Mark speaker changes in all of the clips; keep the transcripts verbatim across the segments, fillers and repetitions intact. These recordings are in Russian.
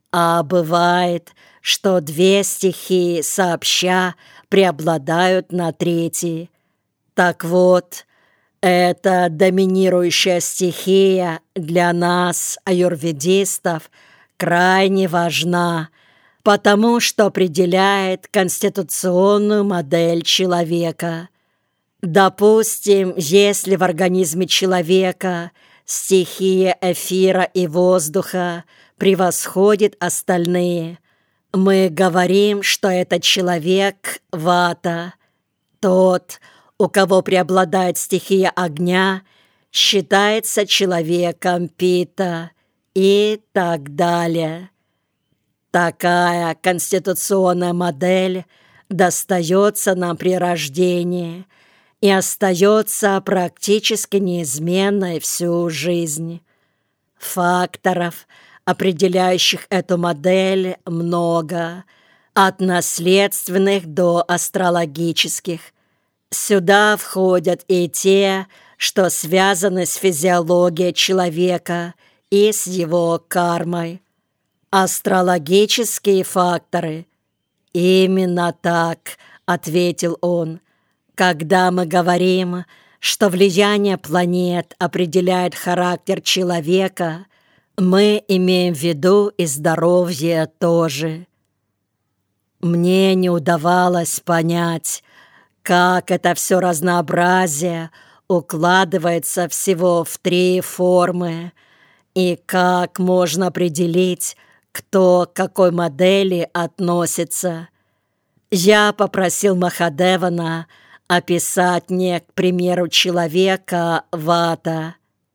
Speaker 1: А бывает, что две стихии сообща преобладают на третьей. Так вот, эта доминирующая стихия для нас, аюрведистов, крайне важна, потому что определяет конституционную модель человека. Допустим, если в организме человека стихия эфира и воздуха превосходит остальные, мы говорим, что этот человек вата. Тот, у кого преобладает стихия огня, считается человеком пита и так далее. Такая конституционная модель достается нам при рождении и остается практически неизменной всю жизнь. Факторов, определяющих эту модель, много, от наследственных до астрологических. Сюда входят и те, что связаны с физиологией человека и с его кармой. Астрологические факторы. Именно так, ответил он. Когда мы говорим, что влияние планет определяет характер человека, мы имеем в виду и здоровье тоже. Мне не удавалось понять, как это все разнообразие укладывается всего в три формы, и как можно определить, кто к какой модели относится. Я попросил Махадевана описать мне, к примеру, человека вата.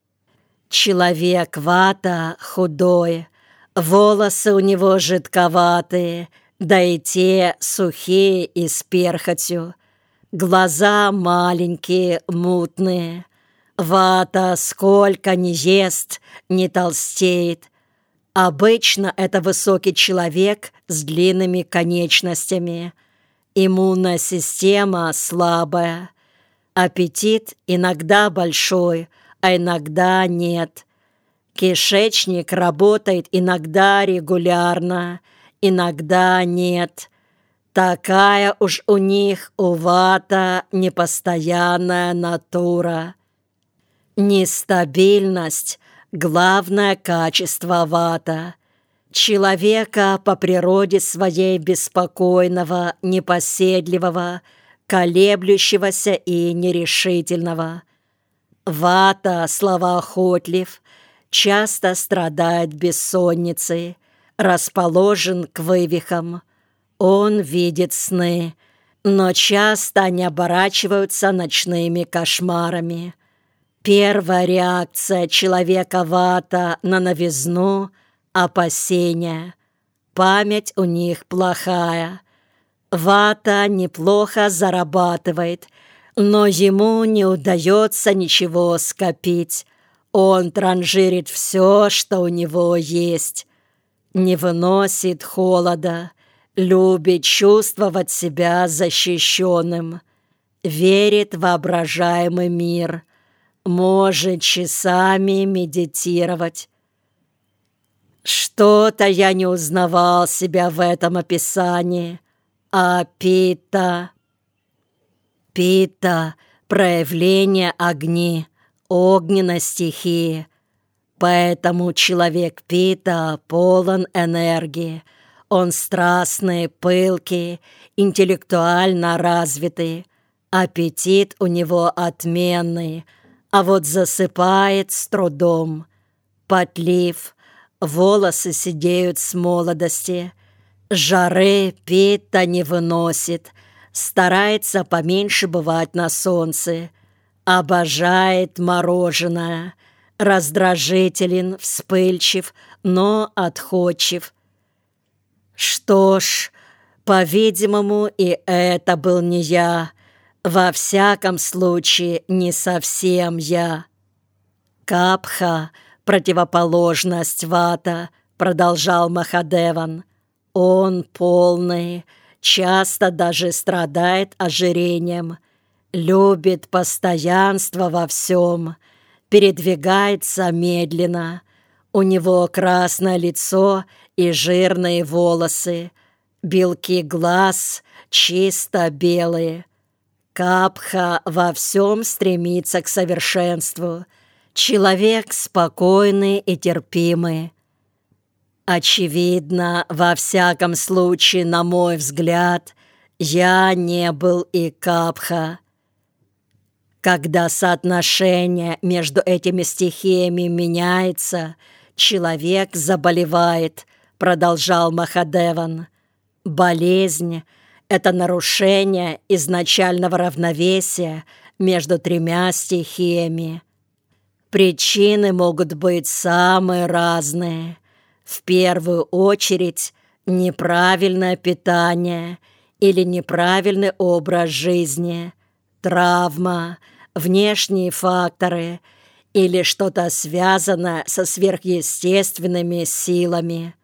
Speaker 1: Человек вата худой, волосы у него жидковатые, да и те сухие и с перхотью, глаза маленькие, мутные. Вата сколько ни ест, не толстеет. Обычно это высокий человек с длинными конечностями. Иммунная система слабая. Аппетит иногда большой, а иногда нет. Кишечник работает иногда регулярно, иногда нет. Такая уж у них, у вата, непостоянная натура. Нестабильность – главное качество вата. Человека по природе своей беспокойного, непоседливого, колеблющегося и нерешительного. Вата, словоохотлив, часто страдает бессонницей, расположен к вывихам. Он видит сны, но часто они оборачиваются ночными кошмарами. Первая реакция человека вата на новизну – опасения. Память у них плохая. Вата неплохо зарабатывает, но ему не удается ничего скопить. Он транжирит все, что у него есть. Не выносит холода, любит чувствовать себя защищенным, верит в воображаемый мир, может часами медитировать. Что-то я не узнавал себя в этом описании. А пита... Пита — проявление огни, огненной стихии. Поэтому человек пита полон энергии. Он страстный, пылкий, интеллектуально развитый. Аппетит у него отменный, а вот засыпает с трудом. Потлив, волосы седеют с молодости, жары пита не выносит, старается поменьше бывать на солнце, обожает мороженое, раздражителен, вспыльчив, но отходчив. Что ж, по-видимому, и это был не я, во всяком случае, не совсем я. Капха — противоположность вата, продолжал Махадеван. Он полный, часто даже страдает ожирением, любит постоянство во всем, передвигается медленно. У него красное лицо и жирные волосы, белки глаз чисто белые. Капха во всем стремится к совершенству. Человек спокойный и терпимый. Очевидно, во всяком случае, на мой взгляд, я не был и Капха. Когда соотношение между этими стихиями меняется, человек заболевает, продолжал Махадеван. Болезнь — это нарушение изначального равновесия между тремя стихиями. Причины могут быть самые разные. В первую очередь, неправильное питание или неправильный образ жизни, травма, внешние факторы или что-то связанное со сверхъестественными силами.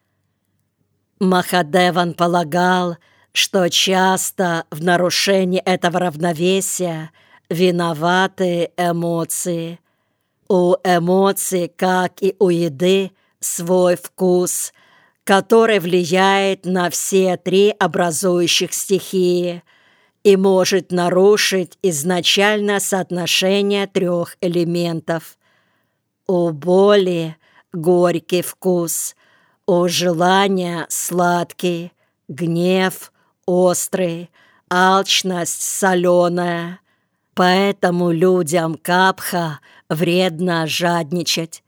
Speaker 1: Махадеван полагал, что часто в нарушении этого равновесия виноваты эмоции. У эмоций, как и у еды, свой вкус, который влияет на все три образующих стихии и может нарушить изначальное соотношение трех элементов. У боли горький вкус, у желания сладкий, гнев острый, алчность соленая. Поэтому людям Капха вредно жадничать.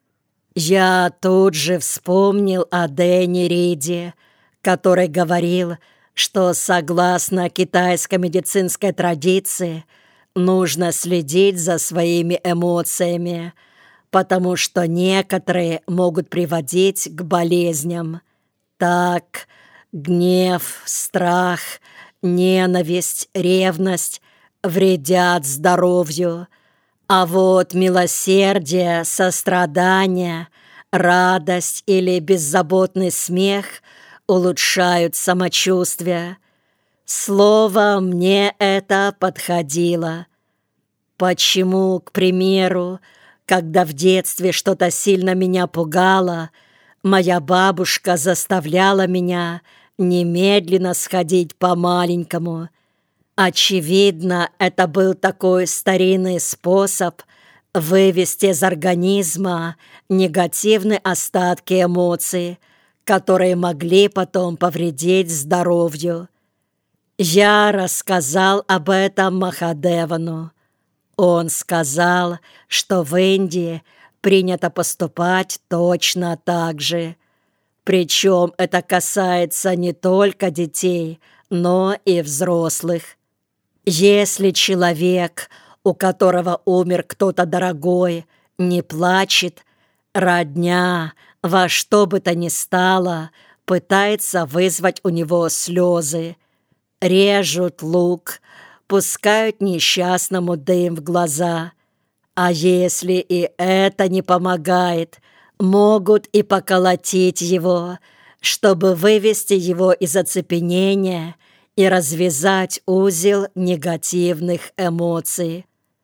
Speaker 1: Я тут же вспомнил о Дэне Риде, который говорил, что согласно китайской медицинской традиции нужно следить за своими эмоциями, потому что некоторые могут приводить к болезням. Так, гнев, страх, ненависть, ревность вредят здоровью, а вот милосердие, сострадание, радость или беззаботный смех улучшают самочувствие. Слово мне это подходило. Почему, к примеру, когда в детстве что-то сильно меня пугало, моя бабушка заставляла меня немедленно сходить по-маленькому? Очевидно, это был такой старинный способ вывести из организма негативные остатки эмоций, которые могли потом повредить здоровью. Я рассказал об этом Махадевану. Он сказал, что в Индии принято поступать точно так же. Причем это касается не только детей, но и взрослых. Если человек, у которого умер кто-то дорогой, не плачет, родня во что бы то ни стало пытается вызвать у него слезы. Режут лук, пускают несчастному дым в глаза. А если и это не помогает, могут и поколотить его, чтобы вывести его из оцепенения и развязать узел негативных эмоций.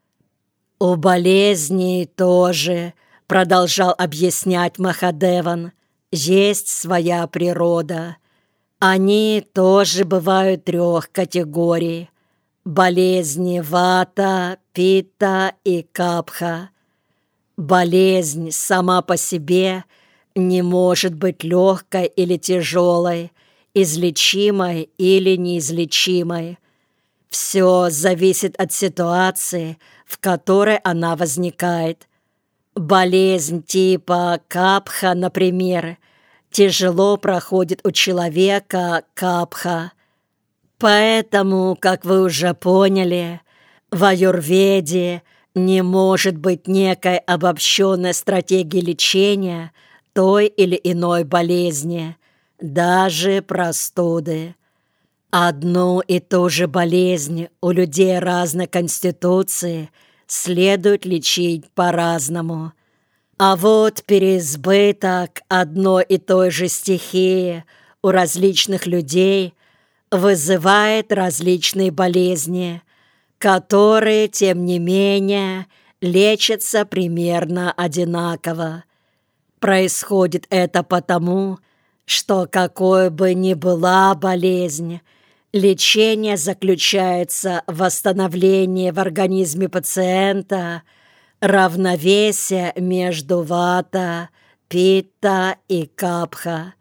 Speaker 1: У болезней тоже, продолжал объяснять Махадеван, есть своя природа. Они тоже бывают трех категорий: болезни вата, питта и капха. Болезнь сама по себе не может быть легкой или тяжелой, излечимой или неизлечимой. Все зависит от ситуации, в которой она возникает. Болезнь типа капха, например, тяжело проходит у человека капха. Поэтому, как вы уже поняли, в аюрведе не может быть некой обобщенной стратегии лечения той или иной болезни, даже простуды. Одну и ту же болезнь у людей разной конституции следует лечить по-разному. А вот переизбыток одной и той же стихии у различных людей вызывает различные болезни, которые, тем не менее, лечатся примерно одинаково. Происходит это потому, что какой бы ни была болезнь, лечение заключается в восстановлении в организме пациента равновесия между вата, питта и капха.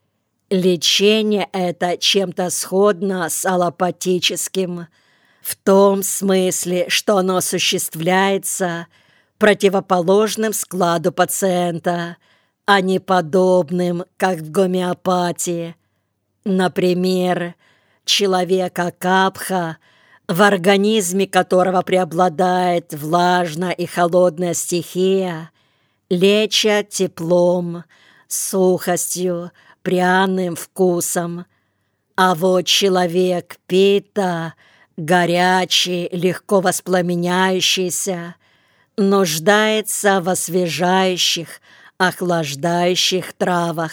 Speaker 1: Лечение это чем-то сходно с аллопатическим, в том смысле, что оно осуществляется противоположным складу пациента, а не подобным, как в гомеопатии. Например, человека капха, в организме которого преобладает влажная и холодная стихия, лечат теплом, сухостью, пряным вкусом. А вот человек пита, горячий, легко воспламеняющийся, нуждается в освежающих, охлаждающих травах.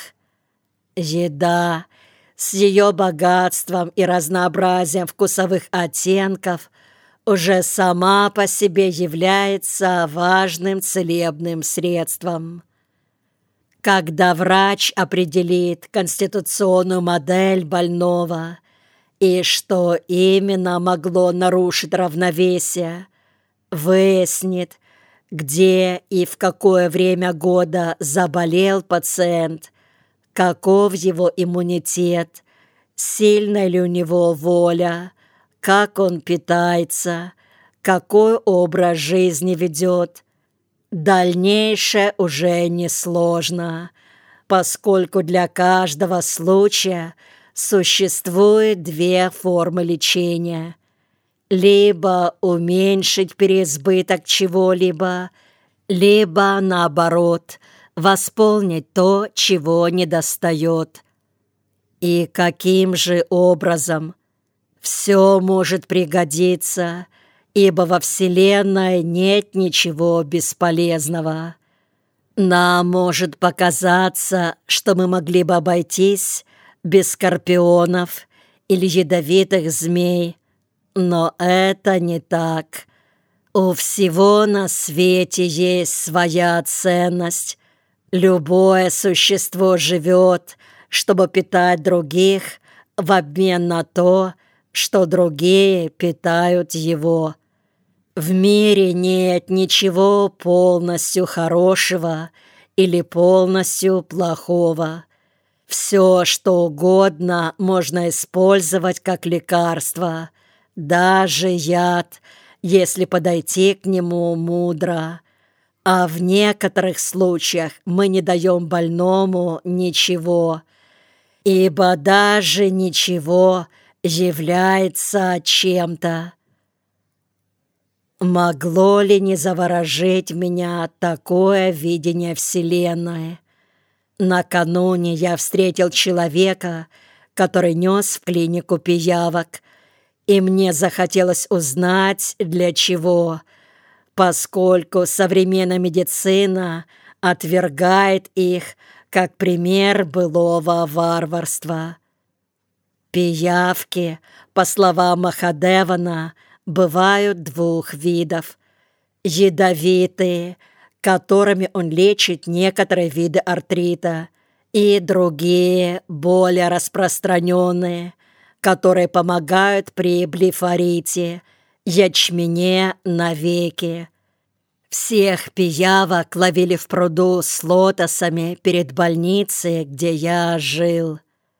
Speaker 1: Еда с ее богатством и разнообразием вкусовых оттенков уже сама по себе является важным целебным средством. Когда врач определит конституционную модель больного и что именно могло нарушить равновесие, выяснит, где и в какое время года заболел пациент, каков его иммунитет, сильна ли у него воля, как он питается, какой образ жизни ведет. Дальнейшее уже несложно, поскольку для каждого случая существует две формы лечения. Либо уменьшить переизбыток чего-либо, либо, наоборот, восполнить то, чего недостает. И каким же образом? Все может пригодиться, ибо во Вселенной нет ничего бесполезного. Нам может показаться, что мы могли бы обойтись без скорпионов или ядовитых змей, но это не так. У всего на свете есть своя ценность. Любое существо живет, чтобы питать других в обмен на то, что другие питают его. В мире нет ничего полностью хорошего или полностью плохого. Все, что угодно, можно использовать как лекарство, даже яд, если подойти к нему мудро. А в некоторых случаях мы не даем больному ничего, ибо даже ничего является чем-то. Могло ли не заворожить меня такое видение Вселенной? Накануне я встретил человека, который нес в клинику пиявок, и мне захотелось узнать, для чего, поскольку современная медицина отвергает их как пример былого варварства. Пиявки, по словам Махадевана, бывают двух видов: ядовитые, которыми он лечит некоторые виды артрита, и другие, более распространенные, которые помогают при блефорите, ячмене на веке. Всех пиявок ловили в пруду с лотосами перед больницей, где я жил.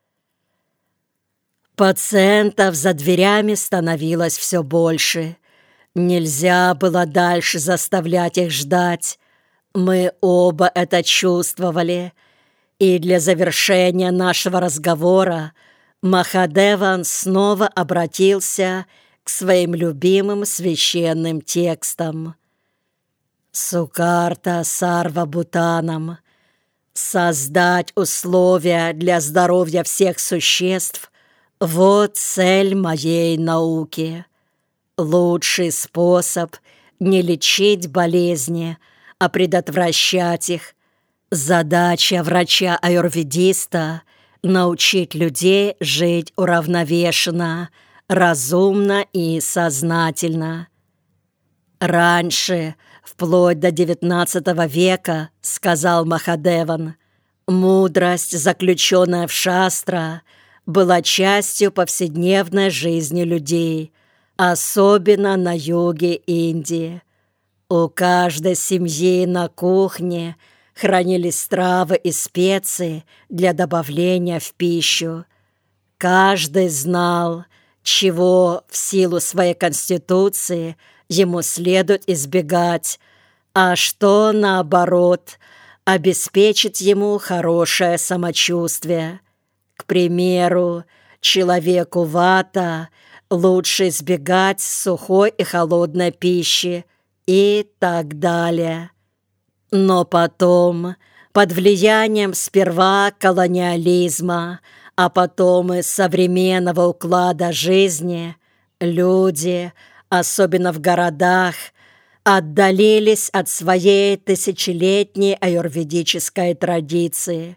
Speaker 1: Пациентов за дверями становилось все больше. Нельзя было дальше заставлять их ждать. Мы оба это чувствовали. И для завершения нашего разговора Махадеван снова обратился к своим любимым священным текстам. Сукарта Сарва Бутанам. Создать условия для здоровья всех существ — вот цель моей науки. Лучший способ не лечить болезни, а предотвращать их. Задача врача-аюрведиста — научить людей жить уравновешенно, разумно и сознательно. Раньше, вплоть до девятнадцатого века, сказал Махадеван. Мудрость, заключенная в шастра, была частью повседневной жизни людей, особенно на юге Индии. У каждой семьи на кухне хранились травы и специи для добавления в пищу. Каждый знал, чего в силу своей конституции ему следует избегать, а что, наоборот, обеспечит ему хорошее самочувствие. К примеру, человеку вата лучше избегать сухой и холодной пищи и так далее. Но потом, под влиянием сперва колониализма, а потом и современного уклада жизни, люди, особенно в городах, отдалились от своей тысячелетней аюрведической традиции.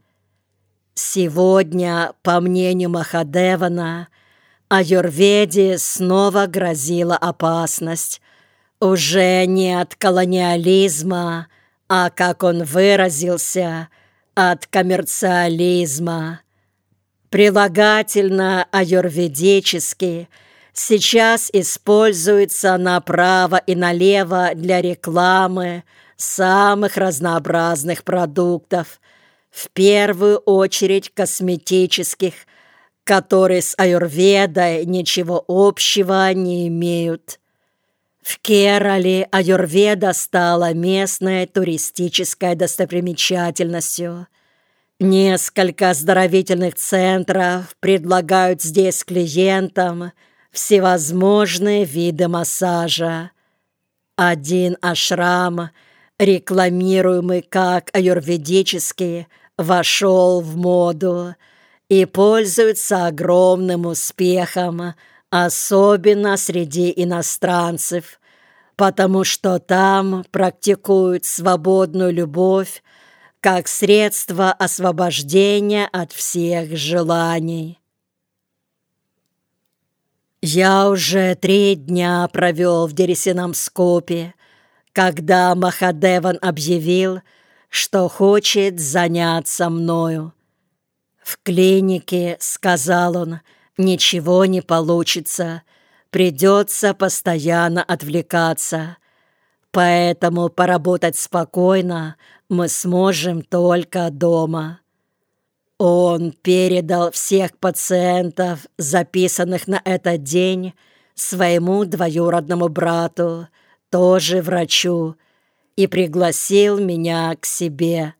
Speaker 1: Сегодня, по мнению Махадевана, аюрведе снова грозила опасность. Уже не от колониализма, а, как он выразился, от коммерциализма. Прилагательно аюрведический сейчас используется направо и налево для рекламы самых разнообразных продуктов, в первую очередь косметических, которые с аюрведой ничего общего не имеют. В Керале аюрведа стала местной туристической достопримечательностью. Несколько оздоровительных центров предлагают здесь клиентам всевозможные виды массажа. Один ашрам, рекламируемый как аюрведический, вошел в моду и пользуется огромным успехом, особенно среди иностранцев, потому что там практикуют свободную любовь как средство освобождения от всех желаний. Я уже три дня провел в Дерисинамскопе, когда Махадеван объявил, что хочет заняться мною. В клинике, сказал он, ничего не получится, придется постоянно отвлекаться, поэтому поработать спокойно мы сможем только дома. Он передал всех пациентов, записанных на этот день, своему двоюродному брату, тоже врачу, и пригласил меня к себе.